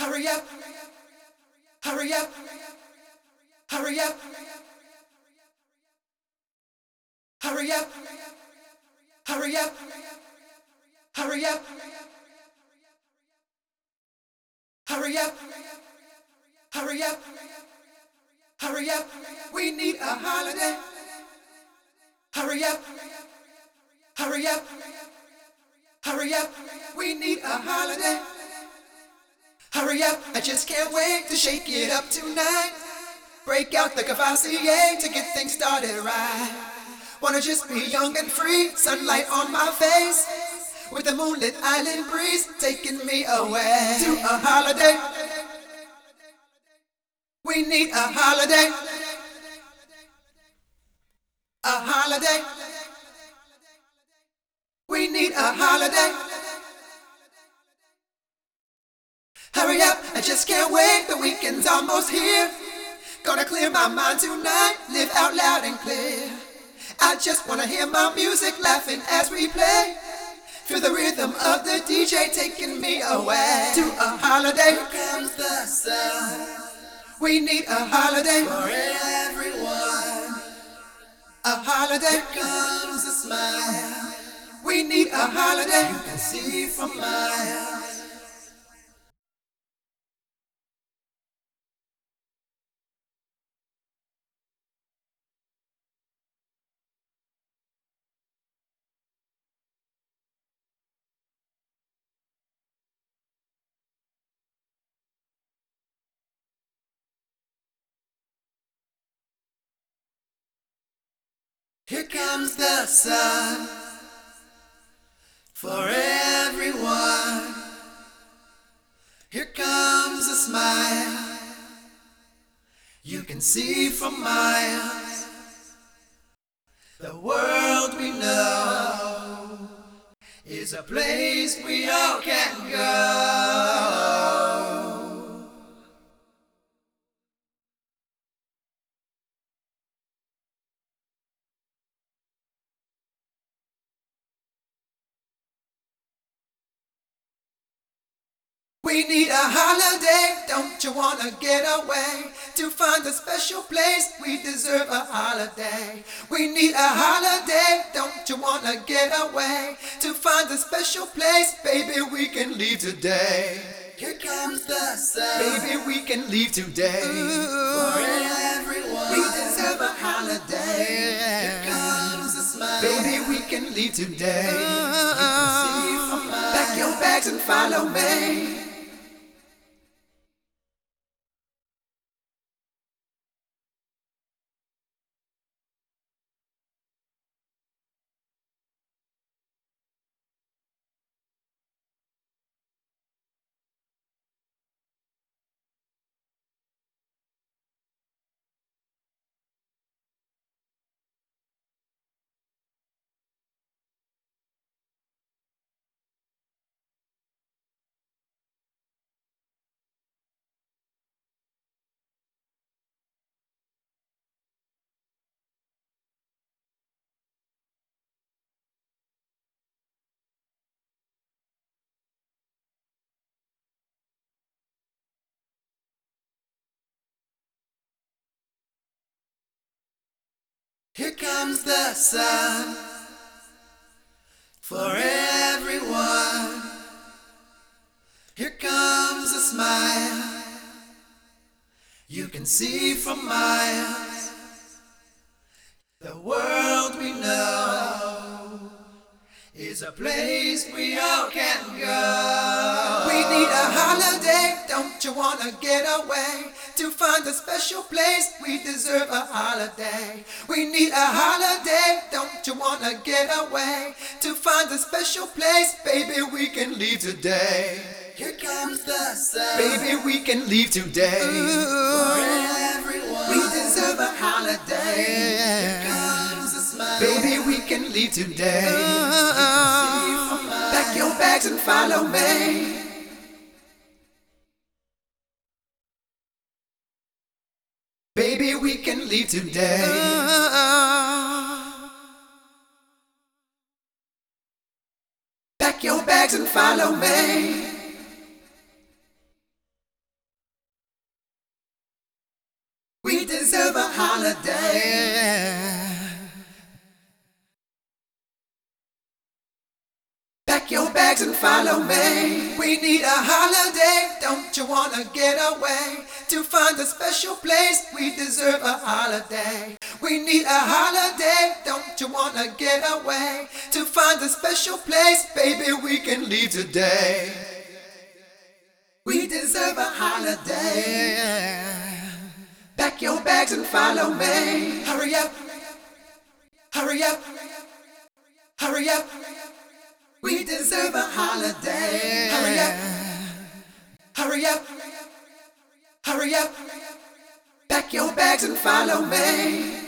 Hurry up, hurry up, hurry up, hurry up, hurry up, hurry up, hurry up, hurry up, hurry up. We need a holiday. Hurry up, hurry up, hurry up. We need a holiday. Hurry up, I just can't wait to shake it up tonight. Break out the Cavassier to get things started right. Wanna just be young and free, sunlight on my face, with the moonlit island breeze taking me away to a holiday. We need a holiday. A holiday. We need a holiday. Hurry up, I just can't wait, the weekend's almost here. Gonna clear my mind tonight, live out loud and clear. I just wanna hear my music laughing as we play. Feel the rhythm of the DJ taking me away to a holiday. Here comes the sun. We need a holiday. For everyone. A holiday. Here comes a smile. We need a holiday. You can see from miles. Here comes the sun for everyone. Here comes a smile you can see from miles. The world we know is a place we all can go. We need a holiday, don't you wanna get away? To find a special place, we deserve a holiday. We need a holiday, don't you wanna get away? To find a special place, baby, we can leave today. Here comes the sun. Baby, we can leave today. For everyone. We deserve a holiday. Here comes a smile. Baby, we can leave today. You can see from miles. Pack your bags and follow me. Here comes the sun for everyone. Here comes a smile you can see from miles. The world we know is a place we all can go. We need a holiday, don't you wanna get away? To find a special place, we deserve a holiday. We need a holiday, don't you wanna get away? To find a special place, baby, we can leave today. Here comes the sun. Baby, we can leave today. For everyone. We deserve a holiday. Here comes a smile. Baby, we can leave today. You can see from miles. Pack your bags and follow me. Baby, we can leave today. Pack your bags and follow me. bags and follow me. We need a holiday, don't you wanna get away? To find a special place, we deserve a holiday. We need a holiday, don't you wanna get away? To find a special place, baby, we can leave today. We deserve a holiday. Pack your bags and follow me. Hurry up, hurry up, hurry up. We deserve a holiday. Hurry up, hurry up, hurry up. Pack your bags and follow me.